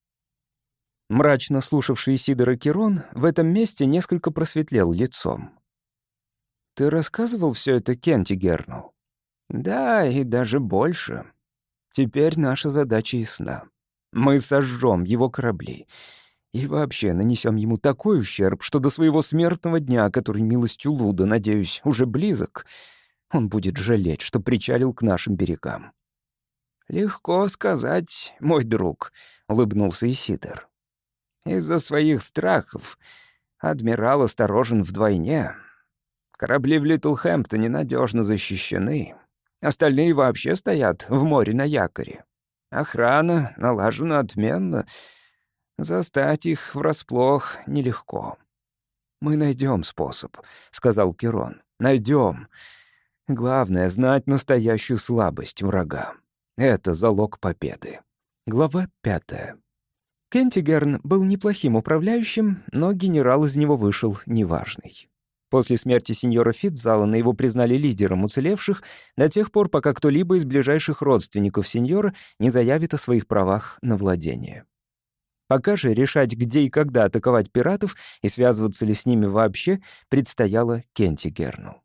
Мрачно слушавший Исидора Кирон в этом месте несколько просветлел лицом. «Ты рассказывал все это Кентигерну?» «Да, и даже больше. Теперь наша задача ясна. Мы сожжем его корабли и вообще нанесем ему такой ущерб, что до своего смертного дня, который милостью Луда, надеюсь, уже близок, он будет жалеть, что причалил к нашим берегам». «Легко сказать, мой друг», — улыбнулся Исидор. «Из-за своих страхов адмирал осторожен вдвойне. Корабли в Литлхэмптоне надежно защищены. Остальные вообще стоят в море на якоре. Охрана налажена отменно. Застать их врасплох нелегко». «Мы найдем способ», — сказал Кирон. «Найдем. Главное — знать настоящую слабость врага. Это залог победы». Глава пятая. Кентигерн был неплохим управляющим, но генерал из него вышел неважный. После смерти сеньора Фитцалана его признали лидером уцелевших до тех пор, пока кто-либо из ближайших родственников сеньора не заявит о своих правах на владение. Пока же решать, где и когда атаковать пиратов и связываться ли с ними вообще, предстояло Кентигерну.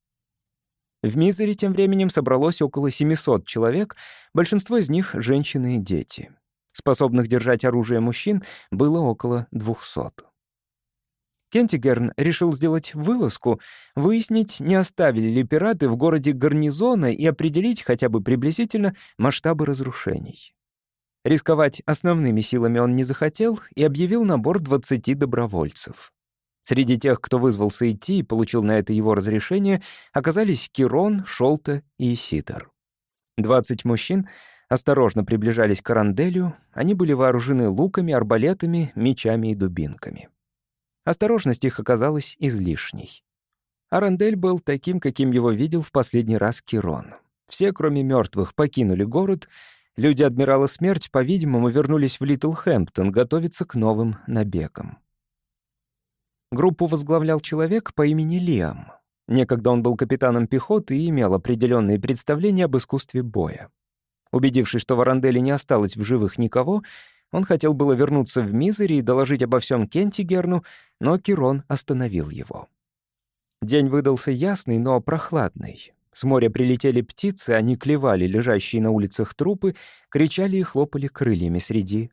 В Мизере тем временем собралось около семисот человек, большинство из них — женщины и дети. Способных держать оружие мужчин было около двухсот. Кентигерн решил сделать вылазку, выяснить, не оставили ли пираты в городе гарнизона и определить хотя бы приблизительно масштабы разрушений. Рисковать основными силами он не захотел и объявил набор двадцати добровольцев. Среди тех, кто вызвался идти и получил на это его разрешение, оказались Кирон, Шолта и Исидор. Двадцать мужчин осторожно приближались к Аранделю, они были вооружены луками, арбалетами, мечами и дубинками. Осторожность их оказалась излишней. Арандель был таким, каким его видел в последний раз Кирон. Все, кроме мертвых, покинули город. Люди адмирала Смерть, по-видимому, вернулись в Литлхэмптон готовиться к новым набегам. Группу возглавлял человек по имени Лиам. Некогда он был капитаном пехоты и имел определенные представления об искусстве боя. Убедившись, что в Аранделе не осталось в живых никого, он хотел было вернуться в Мизери и доложить обо всем Кентигерну, но Кирон остановил его. День выдался ясный, но прохладный. С моря прилетели птицы, они клевали лежащие на улицах трупы, кричали и хлопали крыльями среди